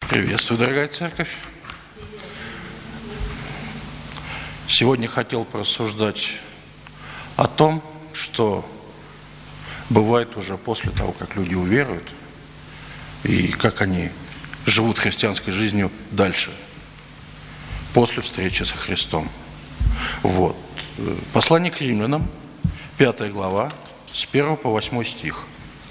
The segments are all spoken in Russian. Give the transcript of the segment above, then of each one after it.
Приветствую, дорогая церковь. Сегодня хотел порассуждать о том, что бывает уже после того, как люди уверуют, и как они живут христианской жизнью дальше, после встречи со Христом. Вот. Послание к римлянам, 5 глава, с 1 по 8 стих.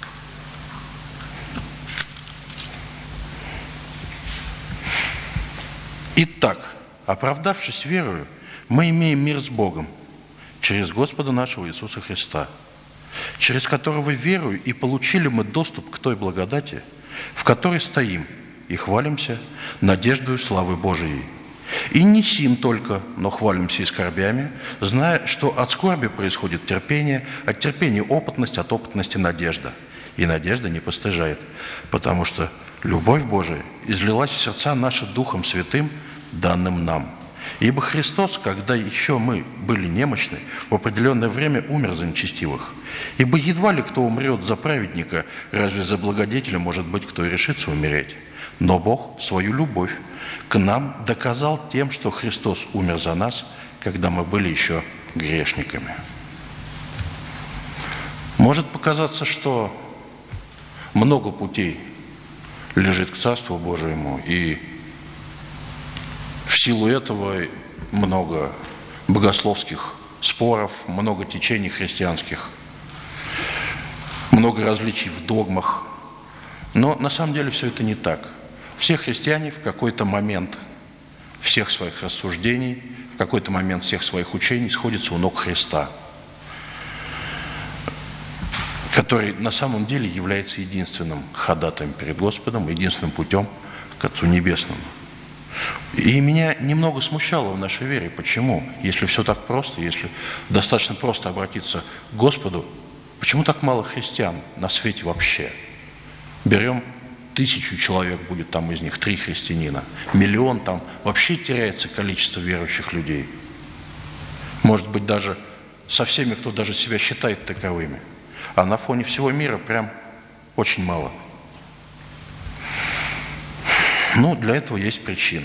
Итак, оправдавшись верою, мы имеем мир с Богом через Господа нашего Иисуса Христа, через которого верою и получили мы доступ к той благодати, в которой стоим и хвалимся надеждою славы Божией. И не сим только, но хвалимся и скорбями, зная, что от скорби происходит терпение, от терпения опытность, от опытности надежда. И надежда не постыжает, потому что любовь Божия излилась в сердца наши Духом Святым, данным нам. Ибо Христос, когда еще мы были немощны, в определенное время умер за нечестивых. Ибо едва ли кто умрет за праведника, разве за благодетеля, может быть, кто и решится умереть. Но Бог свою любовь к нам доказал тем, что Христос умер за нас, когда мы были еще грешниками. Может показаться, что много путей лежит к Царству Божьему, и в силу этого много богословских споров, много течений христианских, много различий в догмах. Но на самом деле все это не так. Все христиане в какой-то момент всех своих рассуждений, в какой-то момент всех своих учений сходятся у ног Христа, который на самом деле является единственным ходатаем перед Господом, единственным путем к Отцу Небесному. И меня немного смущало в нашей вере. Почему? Если все так просто, если достаточно просто обратиться к Господу, почему так мало христиан на свете вообще? Берем 1000 человек, будет там из них 3 христианина, 1 миллион, там вообще теряется количество верующих людей. Может быть, даже со всеми, кто даже себя считает таковыми. А на фоне всего мира прям очень мало. Ну, для этого есть причина.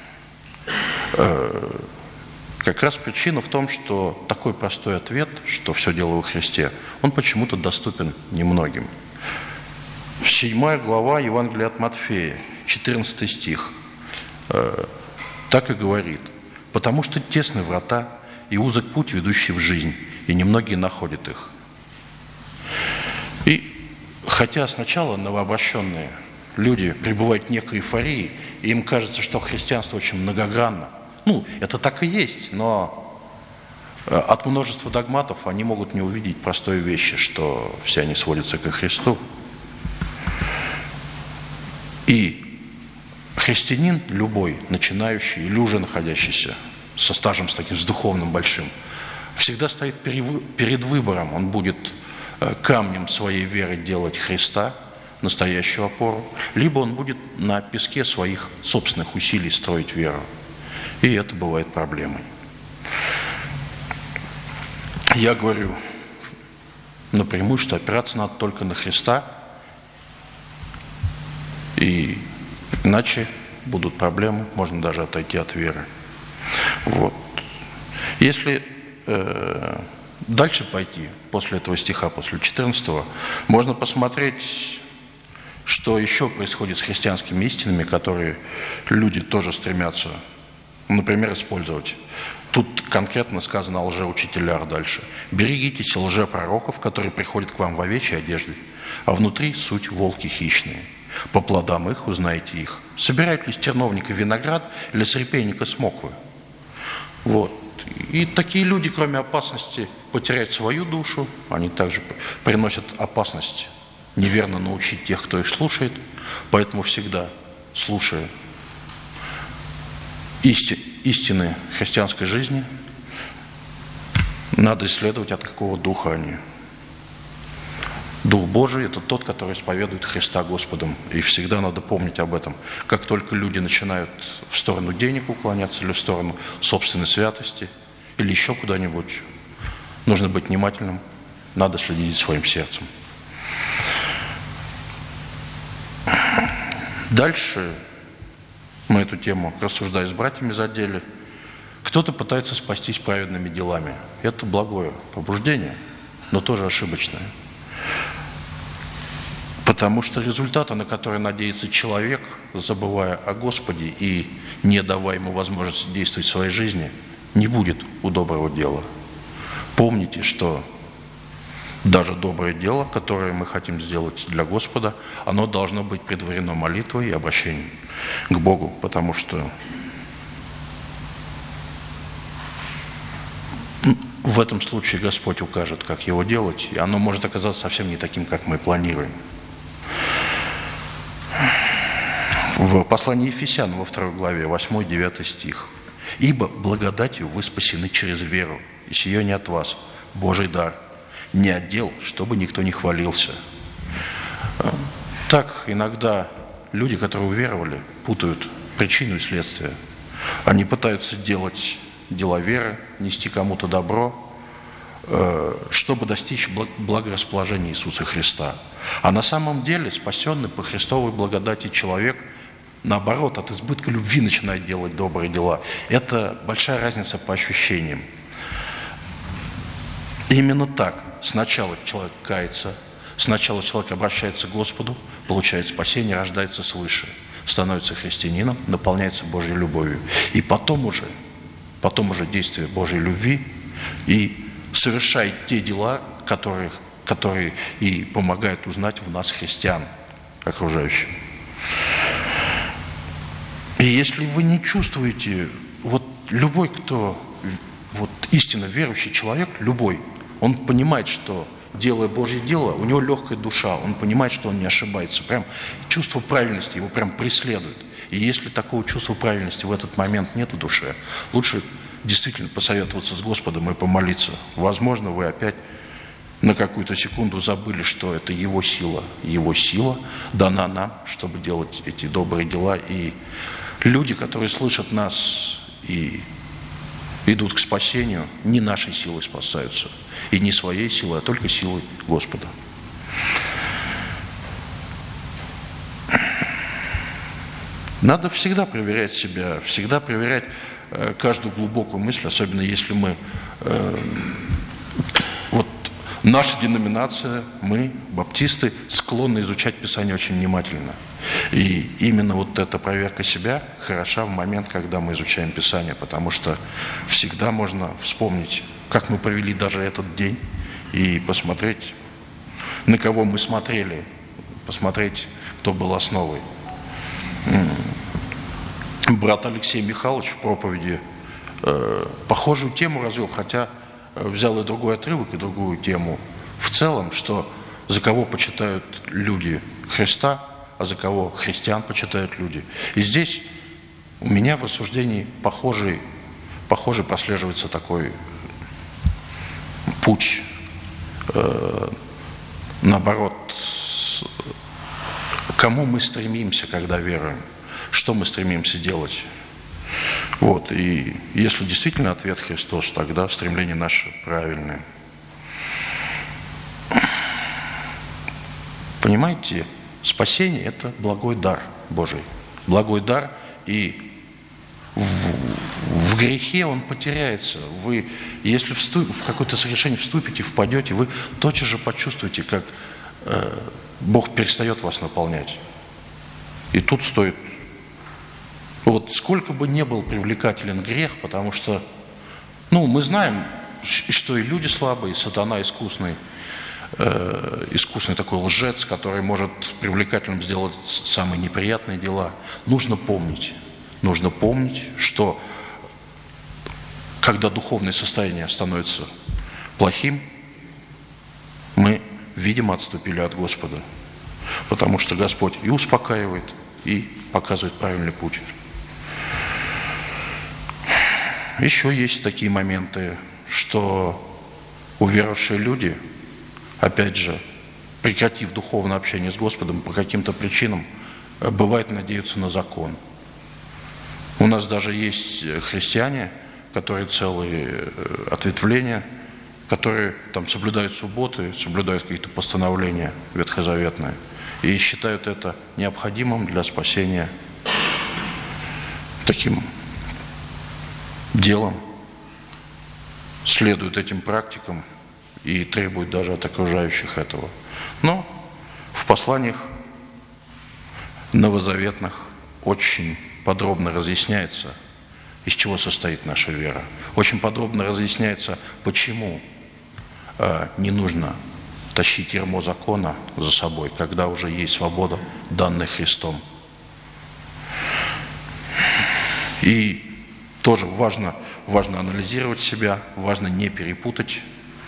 Как раз причина в том, что такой простой ответ, что все дело во Христе, он почему-то доступен немногим. 7 глава Евангелия от Матфея, 14 стих, так и говорит: «Потому что тесны врата и узок путь, ведущий в жизнь, и немногие находят их». И хотя сначала новообращенные люди пребывают в некой эйфории, и им кажется, что христианство очень многогранно. Ну, это так и есть, но от множества догматов они могут не увидеть простой вещи, что все они сводятся ко Христу. И христианин любой, начинающий или уже находящийся со стажем, с таким, с духовным большим, всегда стоит перед выбором. Он будет камнем своей веры делать Христа, настоящую опору, либо он будет на песке своих собственных усилий строить веру. И это бывает проблемой. Я говорю напрямую, что опираться надо только на Христа, и иначе будут проблемы, можно даже отойти от веры. Вот. Если дальше пойти, после этого стиха, после 14-го, можно посмотреть, что еще происходит с христианскими истинами, которые люди тоже стремятся, например, использовать. Тут конкретно сказано о лжеучителях дальше. «Берегитесь лжепророков, которые приходят к вам в овечьей одежде, а внутри суть волки хищные. По плодам их узнаете их. Собирают ли с терновника виноград или с репейника смоквы?» Вот. И такие люди, кроме опасности потерять свою душу, они также приносят опасность неверно научить тех, кто их слушает. Поэтому всегда, слушая истины христианской жизни, надо исследовать, от какого духа они. Дух Божий – это тот, который исповедует Христа Господом. И всегда надо помнить об этом. Как только люди начинают в сторону денег уклоняться, или в сторону собственной святости, или еще куда-нибудь, нужно быть внимательным, надо следить за своим сердцем. Дальше мы эту тему, рассуждая с братьями, задели. Кто-то пытается спастись праведными делами. Это благое побуждение, но тоже ошибочное. Потому что результаты, на которые надеется человек, забывая о Господе и не давая ему возможности действовать в своей жизни, не будет у доброго дела. Помните, что даже доброе дело, которое мы хотим сделать для Господа, оно должно быть предварено молитвой и обращением к Богу, потому что в этом случае Господь укажет, как его делать, и оно может оказаться совсем не таким, как мы планируем. В послании Ефесянам во 2 главе, 8-9 стих. «Ибо благодатью вы спасены через веру, и сие не от вас, Божий дар, не от дел, чтобы никто не хвалился». Так иногда люди, которые уверовали, путают причину и следствие. Они пытаются делать дела веры, нести кому-то добро, чтобы достичь благорасположения Иисуса Христа. А на самом деле спасенный по Христовой благодати человек, наоборот, от избытка любви начинает делать добрые дела. Это большая разница по ощущениям. Именно так. Сначала человек кается, сначала человек обращается к Господу, получает спасение, рождается свыше, становится христианином, наполняется Божьей любовью. И потом уже действие Божьей любви и совершает те дела, которые и помогают узнать в нас христиан окружающим. И если вы не чувствуете, вот любой, кто истинно верующий человек, любой, он понимает, что, делая Божье дело, у него легкая душа, он понимает, что он не ошибается. Прям чувство правильности его прям преследует. И если такого чувства правильности в этот момент нет в душе, лучше действительно посоветоваться с Господом и помолиться. Возможно, вы опять на какую-то секунду забыли, что это Его сила. Его сила дана нам, чтобы делать эти добрые дела. И люди, которые слышат нас и идут к спасению, не нашей силой спасаются. И не своей силой, а только силой Господа. Надо всегда проверять себя, всегда проверять каждую глубокую мысль, особенно если мы... наша деноминация, мы, баптисты, склонны изучать Писание очень внимательно. И именно эта проверка себя хороша в момент, когда мы изучаем Писание, потому что всегда можно вспомнить, как мы провели даже этот день, и посмотреть, на кого мы смотрели, посмотреть, кто был основой. Брат Алексей Михайлович в проповеди похожую тему развил, хотя взял и другой отрывок, и другую тему. В целом, что за кого почитают люди Христа, а за кого христиан почитают люди. И здесь у меня в рассуждении похожий прослеживается такой путь, наоборот, к кому мы стремимся, когда веруем, что мы стремимся делать. И если действительно ответ Христос, тогда стремление наше правильное. Понимаете, спасение – это благой дар Божий. Благой дар, и в грехе он потеряется. Вы, если в какое-то согрешение вступите, впадете, вы тотчас же почувствуете, как Бог перестает вас наполнять. И тут стоит... сколько бы ни был привлекателен грех, потому что, мы знаем, что и люди слабые, и сатана искусный такой лжец, который может привлекательным сделать самые неприятные дела. Нужно помнить, что когда духовное состояние становится плохим, мы, видимо, отступили от Господа, потому что Господь и успокаивает, и показывает правильный путь. Еще есть такие моменты, что уверовавшие люди, опять же, прекратив духовное общение с Господом, по каким-то причинам, бывает, надеются на закон. У нас даже есть христиане, которые целые ответвления, которые соблюдают субботы, соблюдают какие-то постановления ветхозаветные и считают это необходимым для спасения. таким делом, следуют этим практикам и требуют даже от окружающих этого. Но в посланиях новозаветных очень подробно разъясняется, из чего состоит наша вера. Очень подробно разъясняется, почему не нужно тащить ярмо закона за собой, когда уже есть свобода, данная Христом. И тоже важно анализировать себя, важно не перепутать,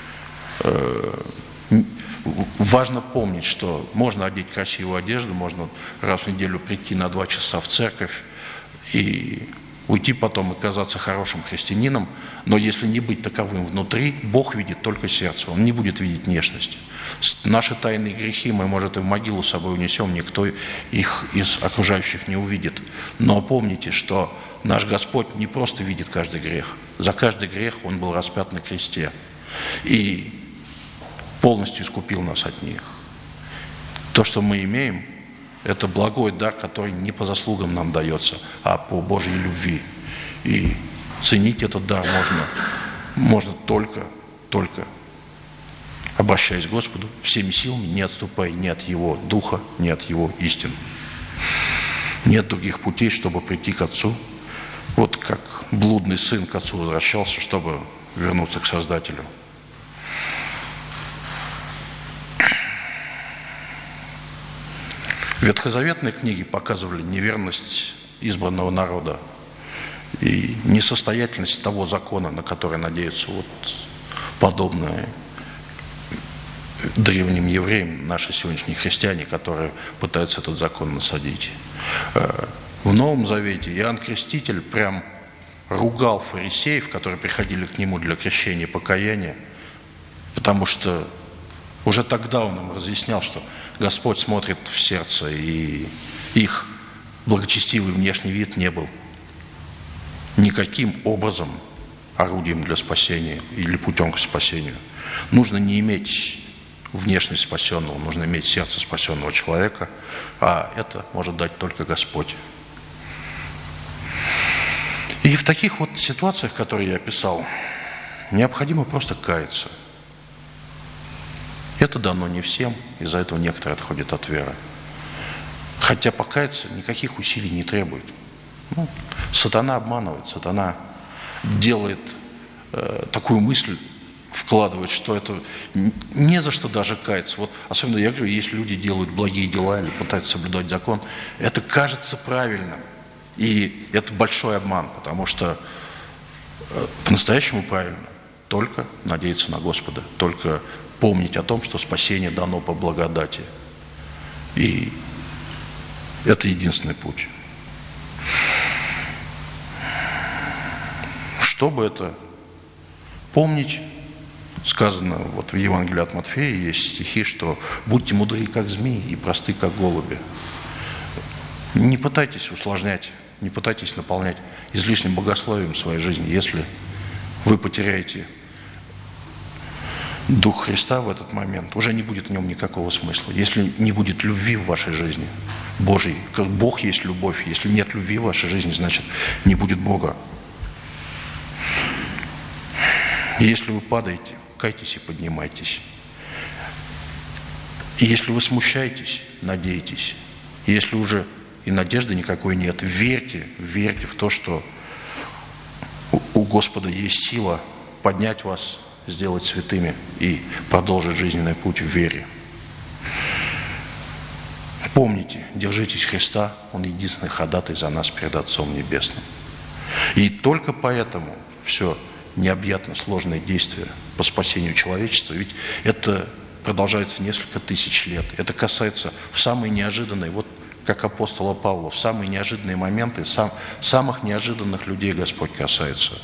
важно помнить, что можно одеть красивую одежду, можно раз в неделю прийти на 2 часа в церковь и уйти потом и казаться хорошим христианином, но если не быть таковым внутри, Бог видит только сердце, Он не будет видеть внешность. Наши тайные грехи мы, может, и в могилу с собой унесем, никто их из окружающих не увидит. Но помните, что наш Господь не просто видит каждый грех. За каждый грех Он был распят на кресте и полностью искупил нас от них. То, что мы имеем, это благой дар, который не по заслугам нам дается, а по Божьей любви. И ценить этот дар можно только обращаясь к Господу всеми силами, не отступая ни от Его Духа, ни от Его истин. Нет других путей, чтобы прийти к Отцу. Вот как блудный сын к Отцу возвращался, чтобы вернуться к Создателю. Ветхозаветные книги показывали неверность избранного народа и несостоятельность того закона, на который надеются вот подобные древним евреям наши сегодняшние христиане, которые пытаются этот закон насадить. В Новом Завете Иоанн Креститель прям ругал фарисеев, которые приходили к нему для крещения и покаяния, потому что уже тогда он им разъяснял, что Господь смотрит в сердце, и их благочестивый внешний вид не был никаким образом орудием для спасения или путем к спасению. Нужно не иметь внешность спасенного, нужно иметь сердце спасенного человека, а это может дать только Господь. И в таких вот ситуациях, которые я описал, необходимо просто каяться. Это дано не всем, из-за этого некоторые отходят от веры. Хотя покаяться никаких усилий не требует. Сатана обманывает, сатана делает такую мысль, вкладывает, что это не за что даже каяться. Вот, особенно, я говорю, если люди делают благие дела или пытаются соблюдать закон, это кажется правильным. И это большой обман, потому что по-настоящему правильно только надеяться на Господа, только помнить о том, что спасение дано по благодати. И это единственный путь. Чтобы это помнить, сказано вот в Евангелии от Матфея есть стихи, что «будьте мудры, как змеи, и просты, как голуби». Не пытайтесь усложнять, не пытайтесь наполнять излишним богословием своей жизни. Если вы потеряете Дух Христа в этот момент, уже не будет в нем никакого смысла. Если не будет любви в вашей жизни, Божьей, как Бог есть любовь, если нет любви в вашей жизни, значит, не будет Бога. И если вы падаете, кайтесь и поднимайтесь. И если вы смущаетесь, надейтесь. И если уже и надежды никакой нет, верьте в то, что у Господа есть сила поднять вас, сделать святыми и продолжить жизненный путь в вере. Помните, держитесь Христа, Он единственный ходатай за нас перед Отцом Небесным. И только поэтому все необъятно сложные действия по спасению человечества, ведь это продолжается несколько тысяч лет. Это касается в самые неожиданные, вот как апостола Павла, в самые неожиданные моменты, самых неожиданных людей Господь касается.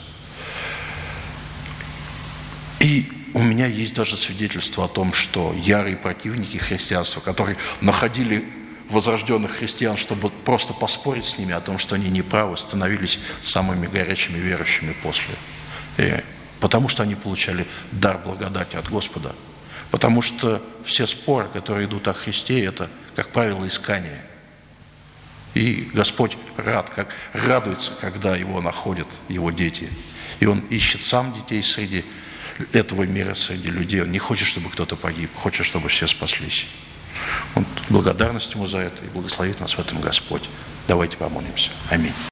И у меня есть даже свидетельство о том, что ярые противники христианства, которые находили возрожденных христиан, чтобы просто поспорить с ними о том, что они неправы, становились самыми горячими верующими после. Потому что они получали дар благодати от Господа. Потому что все споры, которые идут о Христе, это, как правило, искание. И Господь радуется, когда Его находят Его дети. И Он ищет сам детей среди этого мира, среди людей. Он не хочет, чтобы кто-то погиб, хочет, чтобы все спаслись. Вот, благодарность Ему за это, и благословит нас в этом Господь. Давайте помолимся. Аминь.